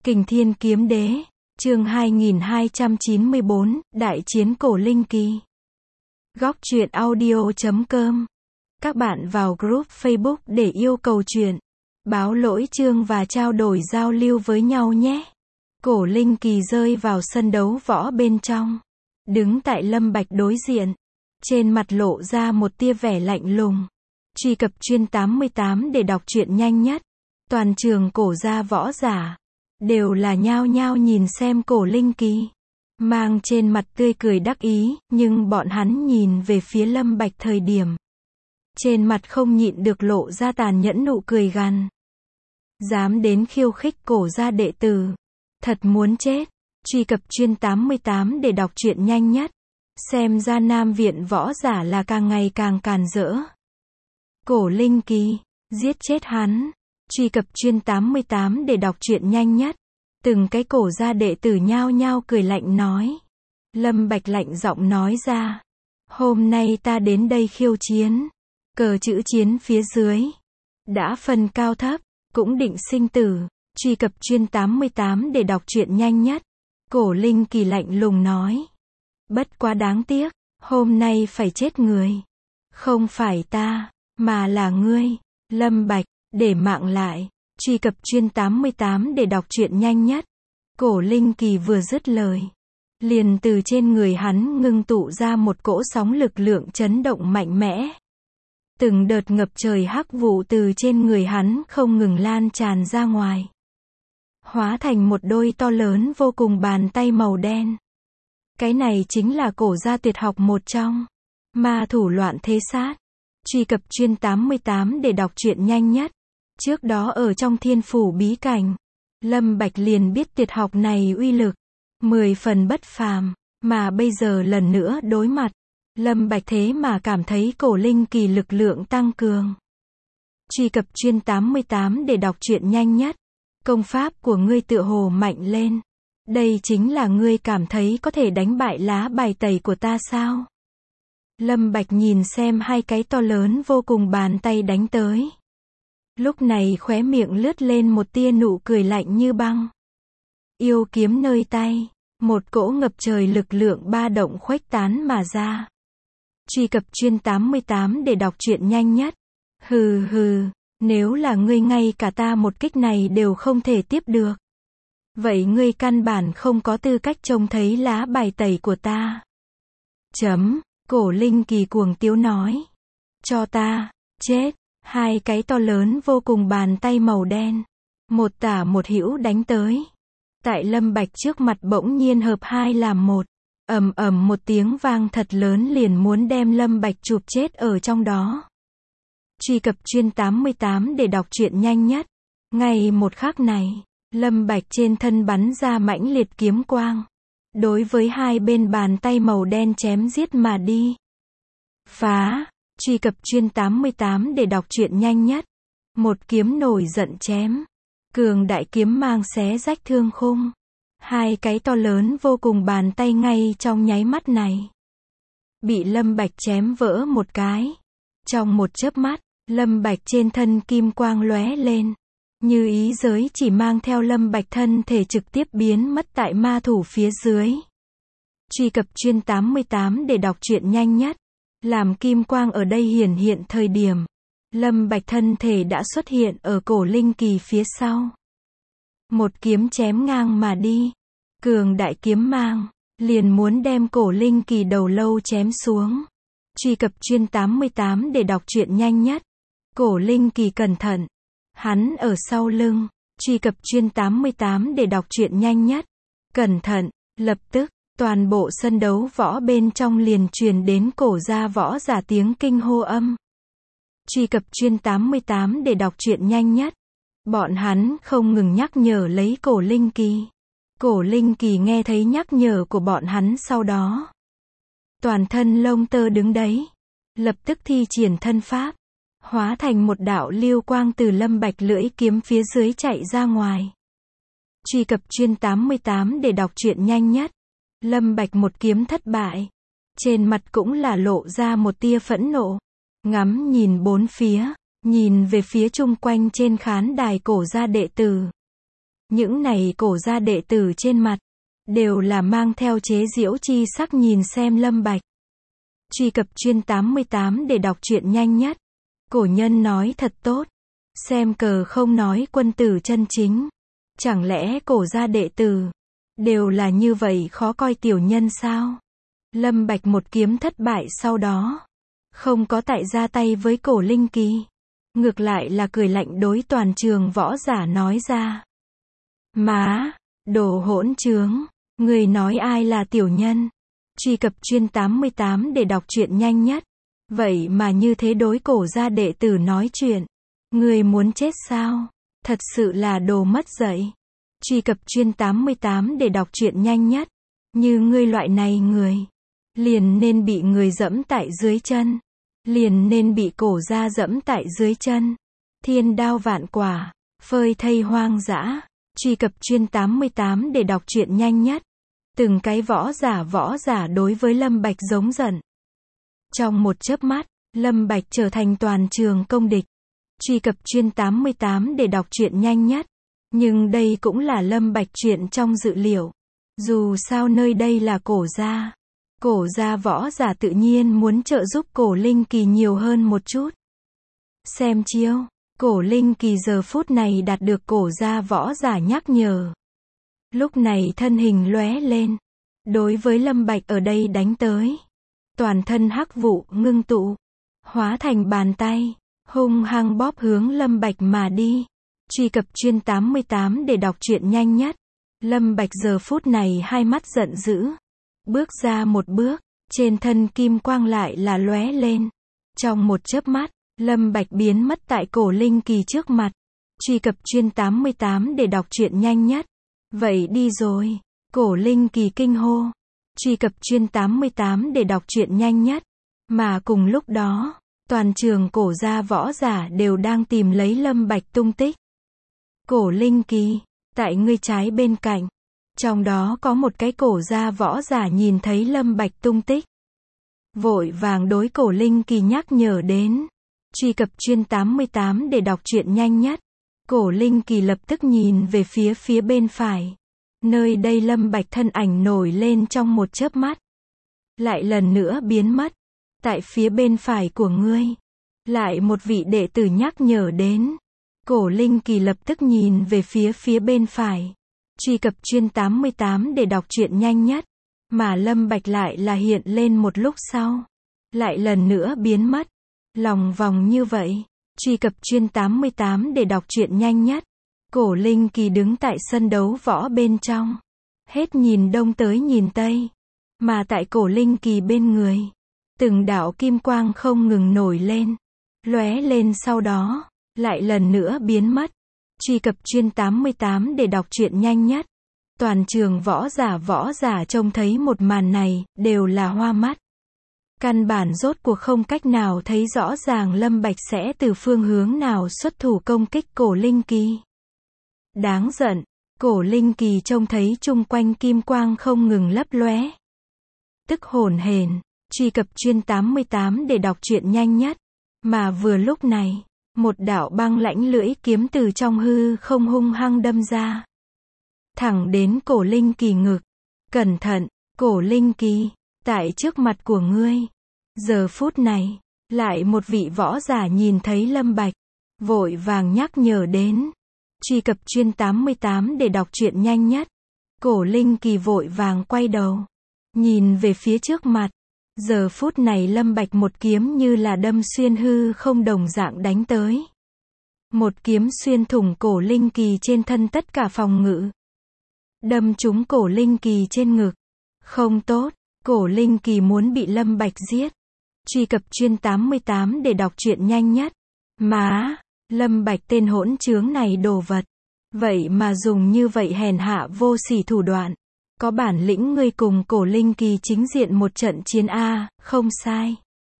Kình Thiên Kiếm Đế, chương 2294, Đại chiến cổ linh kỳ. Góc truyện audio.com. Các bạn vào group Facebook để yêu cầu truyện, báo lỗi chương và trao đổi giao lưu với nhau nhé. Cổ linh kỳ rơi vào sân đấu võ bên trong, đứng tại Lâm Bạch đối diện, trên mặt lộ ra một tia vẻ lạnh lùng. Truy cập chuyên 88 để đọc truyện nhanh nhất. Toàn trường cổ gia võ giả đều là nhao nhao nhìn xem cổ linh kỳ, mang trên mặt tươi cười đắc ý, nhưng bọn hắn nhìn về phía Lâm Bạch thời điểm, trên mặt không nhịn được lộ ra tàn nhẫn nụ cười gằn. Dám đến khiêu khích cổ gia đệ tử, thật muốn chết. Truy cập chuyên 88 để đọc truyện nhanh nhất. Xem ra Nam viện võ giả là càng ngày càng càn rỡ. Cổ linh kỳ, giết chết hắn. Truy cập chuyên 88 để đọc truyện nhanh nhất. Từng cái cổ gia đệ tử nhao nhao cười lạnh nói. Lâm Bạch lạnh giọng nói ra. Hôm nay ta đến đây khiêu chiến. Cờ chữ chiến phía dưới đã phân cao thấp, cũng định sinh tử. Truy cập chuyên 88 để đọc truyện nhanh nhất. Cổ linh kỳ lạnh lùng nói. Bất quá đáng tiếc, hôm nay phải chết người. Không phải ta, mà là ngươi. Lâm Bạch, để mạng lại. Truy cập chuyên 88 để đọc truyện nhanh nhất. Cổ linh kỳ vừa dứt lời, liền từ trên người hắn ngưng tụ ra một cỗ sóng lực lượng chấn động mạnh mẽ. Từng đợt ngập trời hắc vụ từ trên người hắn không ngừng lan tràn ra ngoài, hóa thành một đôi to lớn vô cùng bàn tay màu đen. Cái này chính là cổ gia tuyệt học một trong, ma thủ loạn thế sát. Truy cập chuyên 88 để đọc truyện nhanh nhất. Trước đó ở trong Thiên Phủ bí cảnh, Lâm Bạch liền biết tuyệt học này uy lực 10 phần bất phàm, mà bây giờ lần nữa đối mặt, Lâm Bạch thế mà cảm thấy cổ linh kỳ lực lượng tăng cường. Truy cập chuyên 88 để đọc truyện nhanh nhất. Công pháp của ngươi tựa hồ mạnh lên. Đây chính là ngươi cảm thấy có thể đánh bại lá bài tẩy của ta sao? Lâm Bạch nhìn xem hai cái to lớn vô cùng bàn tay đánh tới. Lúc này khóe miệng lướt lên một tia nụ cười lạnh như băng. Yêu kiếm nơi tay, một cỗ ngập trời lực lượng ba động khuếch tán mà ra. Truy cập chuyên 88 để đọc truyện nhanh nhất. Hừ hừ, nếu là ngươi ngay cả ta một kích này đều không thể tiếp được, vậy ngươi căn bản không có tư cách trông thấy lá bài tẩy của ta. Cổ linh kỳ cuồng tiếu nói. Cho ta, chết. Hai cái to lớn vô cùng bàn tay màu đen, một tả một hữu đánh tới. Tại Lâm Bạch trước mặt bỗng nhiên hợp hai làm một. Ầm ầm một tiếng vang thật lớn liền muốn đem Lâm Bạch chụp chết ở trong đó. Truy cập chuyên 88 để đọc truyện nhanh nhất. Ngay một khắc này, Lâm Bạch trên thân bắn ra mãnh liệt kiếm quang, đối với hai bên bàn tay màu đen chém giết mà đi. Phá. Truy cập chuyên 88 để đọc truyện nhanh nhất. Một kiếm nổi giận chém. Cường đại kiếm mang xé rách thương khung. Hai cái to lớn vô cùng bàn tay ngay trong nháy mắt này bị Lâm Bạch chém vỡ một cái. Trong một chớp mắt, Lâm Bạch trên thân kim quang lóe lên, như ý giới chỉ mang theo Lâm Bạch thân thể trực tiếp biến mất tại ma thủ phía dưới. Truy cập chuyên 88 để đọc truyện nhanh nhất. Làm kim quang ở đây hiển hiện thời điểm, Lâm Bạch thân thể đã xuất hiện ở cổ linh kỳ phía sau. Một kiếm chém ngang mà đi. Cường đại kiếm mang liền muốn đem cổ linh kỳ đầu lâu chém xuống. Truy cập chuyên 88 để đọc truyện nhanh nhất. Cổ linh kỳ cẩn thận, hắn ở sau lưng. Truy cập chuyên 88 để đọc truyện nhanh nhất. Cẩn thận. Lập tức, toàn bộ sân đấu võ bên trong liền truyền đến cổ gia võ giả tiếng kinh hô âm. Truy cập chuyên 88 để đọc truyện nhanh nhất. Bọn hắn không ngừng nhắc nhở lấy cổ linh kỳ. Cổ linh kỳ nghe thấy nhắc nhở của bọn hắn sau đó, toàn thân lông tơ đứng đấy, lập tức thi triển thân pháp, hóa thành một đạo lưu quang từ Lâm Bạch lưỡi kiếm phía dưới chạy ra ngoài. Truy cập chuyên 88 để đọc truyện nhanh nhất. Lâm Bạch một kiếm thất bại, trên mặt cũng là lộ ra một tia phẫn nộ, ngắm nhìn bốn phía, nhìn về phía chung quanh trên khán đài cổ gia đệ tử. Những này cổ gia đệ tử trên mặt, đều là mang theo chế giễu chi sắc nhìn xem Lâm Bạch. Truy cập chuyên 88 để đọc truyện nhanh nhất. Cổ nhân nói thật tốt. Xem cờ không nói quân tử chân chính. Chẳng lẽ cổ gia đệ tử đều là như vậy khó coi tiểu nhân sao? Lâm Bạch một kiếm thất bại sau đó, không có tại ra tay với Cổ Linh Kỳ. Ngược lại là cười lạnh đối toàn trường võ giả nói ra. Má, đồ hỗn trướng, người nói ai là tiểu nhân? Truy cập chuyên 88 để đọc truyện nhanh nhất. Vậy mà như thế đối cổ gia đệ tử nói chuyện. Người muốn chết sao? Thật sự là đồ mất dạy. Truy cập chuyên 88 để đọc truyện nhanh nhất. Như ngươi loại này người, liền nên bị người dẫm tại dưới chân. Liền nên bị cổ gia dẫm tại dưới chân. Thiên đao vạn quả, phơi thây hoang dã. Truy cập chuyên 88 để đọc truyện nhanh nhất. Từng cái võ giả đối với Lâm Bạch giống giận. Trong một chớp mắt, Lâm Bạch trở thành toàn trường công địch. Truy cập chuyên 88 để đọc truyện nhanh nhất. Nhưng đây cũng là Lâm Bạch chuyện trong dự liệu. Dù sao nơi đây là cổ gia. Cổ gia võ giả tự nhiên muốn trợ giúp Cổ Linh Kỳ nhiều hơn một chút. Xem chiêu, Cổ Linh Kỳ giờ phút này đạt được cổ gia võ giả nhắc nhở. Lúc này thân hình lóe lên. Đối với Lâm Bạch ở đây đánh tới. Toàn thân hắc vụ ngưng tụ. Hóa thành bàn tay. Hung hăng bóp hướng Lâm Bạch mà đi. Truy cập chuyên 88 để đọc truyện nhanh nhất. Lâm Bạch giờ phút này hai mắt giận dữ. Bước ra một bước. Trên thân kim quang lại là lóe lên. Trong một chớp mắt, Lâm Bạch biến mất tại Cổ Linh Kỳ trước mặt. Truy cập chuyên 88 để đọc truyện nhanh nhất. Vậy đi rồi. Cổ Linh Kỳ kinh hô. Truy cập chuyên 88 để đọc truyện nhanh nhất. Mà cùng lúc đó, toàn trường cổ gia võ giả đều đang tìm lấy Lâm Bạch tung tích. Cổ Linh Kỳ, tại ngươi trái bên cạnh. Trong đó có một cái cổ gia võ giả nhìn thấy Lâm Bạch tung tích. Vội vàng đối Cổ Linh Kỳ nhắc nhở đến. Truy cập chuyên 88 để đọc truyện nhanh nhất. Cổ Linh Kỳ lập tức nhìn về phía bên phải. Nơi đây Lâm Bạch thân ảnh nổi lên trong một chớp mắt. Lại lần nữa biến mất. Tại phía bên phải của ngươi. Lại một vị đệ tử nhắc nhở đến. Cổ Linh Kỳ lập tức nhìn về phía bên phải. Truy cập chuyên 88 để đọc truyện nhanh nhất. Mà Lâm Bạch lại là hiện lên một lúc sau. Lại lần nữa biến mất. Lòng vòng như vậy. Truy cập chuyên 88 để đọc truyện nhanh nhất. Cổ Linh Kỳ đứng tại sân đấu võ bên trong. Hết nhìn đông tới nhìn tây. Mà tại Cổ Linh Kỳ bên người. Từng đạo kim quang không ngừng nổi lên. Lóe lên sau đó. Lại lần nữa biến mất. Truy cập chuyên 88 để đọc truyện nhanh nhất. Toàn trường võ giả trông thấy một màn này, đều là hoa mắt. Căn bản rốt cuộc không cách nào thấy rõ ràng Lâm Bạch sẽ từ phương hướng nào xuất thủ công kích Cổ Linh Kỳ. Đáng giận, Cổ Linh Kỳ trông thấy chung quanh kim quang không ngừng lấp lóe. Tức hồn hển, truy cập chuyên 88 để đọc truyện nhanh nhất. Mà vừa lúc này, một đạo băng lãnh lưỡi kiếm từ trong hư không hung hăng đâm ra. Thẳng đến Cổ Linh Kỳ ngực. Cẩn thận, Cổ Linh Kỳ, tại trước mặt của ngươi. Giờ phút này, lại một vị võ giả nhìn thấy Lâm Bạch. Vội vàng nhắc nhở đến. Truy cập chuyên 88 để đọc truyện nhanh nhất. Cổ Linh Kỳ vội vàng quay đầu. Nhìn về phía trước mặt. Giờ phút này Lâm Bạch một kiếm như là đâm xuyên hư không đồng dạng đánh tới. Một kiếm xuyên thủng Cổ Linh Kỳ trên thân tất cả phòng ngự. Đâm trúng Cổ Linh Kỳ trên ngực. Không tốt, Cổ Linh Kỳ muốn bị Lâm Bạch giết. Truy cập chuyên 88 để đọc truyện nhanh nhất. Má, Lâm Bạch tên hỗn trướng này đồ vật. Vậy mà dùng như vậy hèn hạ vô sỉ thủ đoạn. Có bản lĩnh ngươi cùng Cổ Linh Kỳ chính diện một trận chiến A, không sai.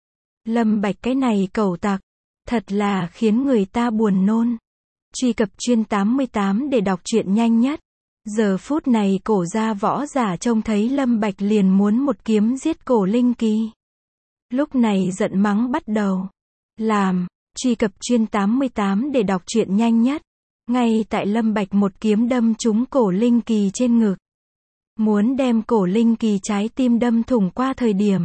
Lâm Bạch cái này cẩu tặc. Thật là khiến người ta buồn nôn. Truy cập chuyên 88 để đọc truyện nhanh nhất. Giờ phút này cổ gia võ giả trông thấy Lâm Bạch liền muốn một kiếm giết Cổ Linh Kỳ. Lúc này giận mắng bắt đầu. Làm, truy cập chuyên 88 để đọc truyện nhanh nhất. Ngay tại Lâm Bạch một kiếm đâm trúng cổ Linh Kỳ trên ngực. Muốn đem cổ Linh Kỳ trái tim đâm thủng qua thời điểm.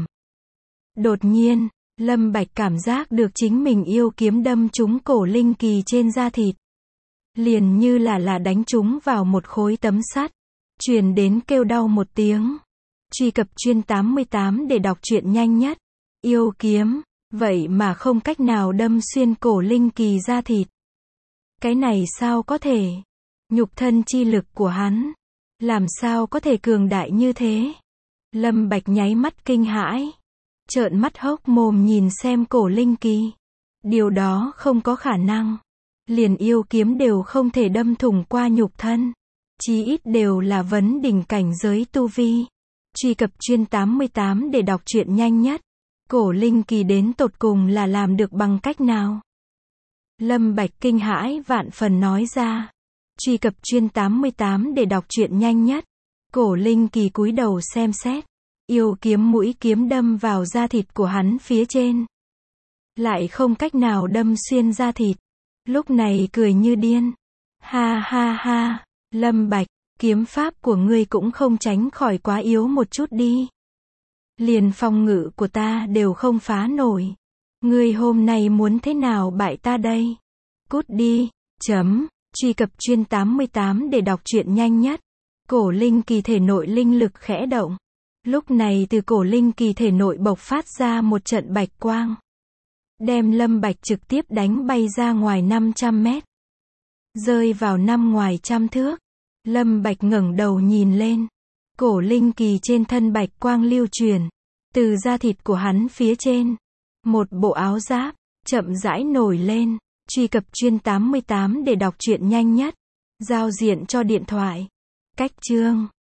Đột nhiên, Lâm Bạch cảm giác được chính mình yêu kiếm đâm trúng cổ Linh Kỳ trên da thịt. Liền như là đánh trúng vào một khối tấm sắt. Truyền đến kêu đau một tiếng. Truy cập chuyên 88 để đọc truyện nhanh nhất. Yêu kiếm, vậy mà không cách nào đâm xuyên cổ Linh Kỳ da thịt. Cái này sao có thể? Nhục thân chi lực của hắn, làm sao có thể cường đại như thế? Lâm Bạch nháy mắt kinh hãi. Trợn mắt hốc mồm nhìn xem cổ Linh Kỳ. Điều đó không có khả năng. Liền yêu kiếm đều không thể đâm thủng qua nhục thân. Chí ít đều là vấn đỉnh cảnh giới tu vi. Truy cập chuyên 88 để đọc truyện nhanh nhất. Cổ Linh Kỳ đến tột cùng là làm được bằng cách nào? Lâm Bạch kinh hãi vạn phần nói ra. Truy cập chuyên 88 để đọc truyện nhanh nhất. Cổ Linh Kỳ cúi đầu xem xét. Yêu kiếm mũi kiếm đâm vào da thịt của hắn phía trên. Lại không cách nào đâm xuyên da thịt. Lúc này cười như điên. Ha ha ha, Lâm Bạch, kiếm pháp của ngươi cũng không tránh khỏi quá yếu một chút đi. Liền phòng ngự của ta đều không phá nổi. Ngươi hôm nay muốn thế nào bại ta đây? Cút đi, truy cập chuyên 88 để đọc truyện nhanh nhất. Cổ Linh Kỳ thể nội linh lực khẽ động. Lúc này từ cổ Linh Kỳ thể nội bộc phát ra một trận bạch quang. Đem Lâm Bạch trực tiếp đánh bay ra ngoài 500 mét. Rơi vào năm ngoài trăm thước. Lâm Bạch ngẩng đầu nhìn lên. Cổ Linh Kỳ trên thân bạch quang lưu truyền. Từ da thịt của hắn phía trên. Một bộ áo giáp, chậm rãi nổi lên. Truy cập chuyên 88 để đọc truyện nhanh nhất. Giao diện cho điện thoại. Cách chương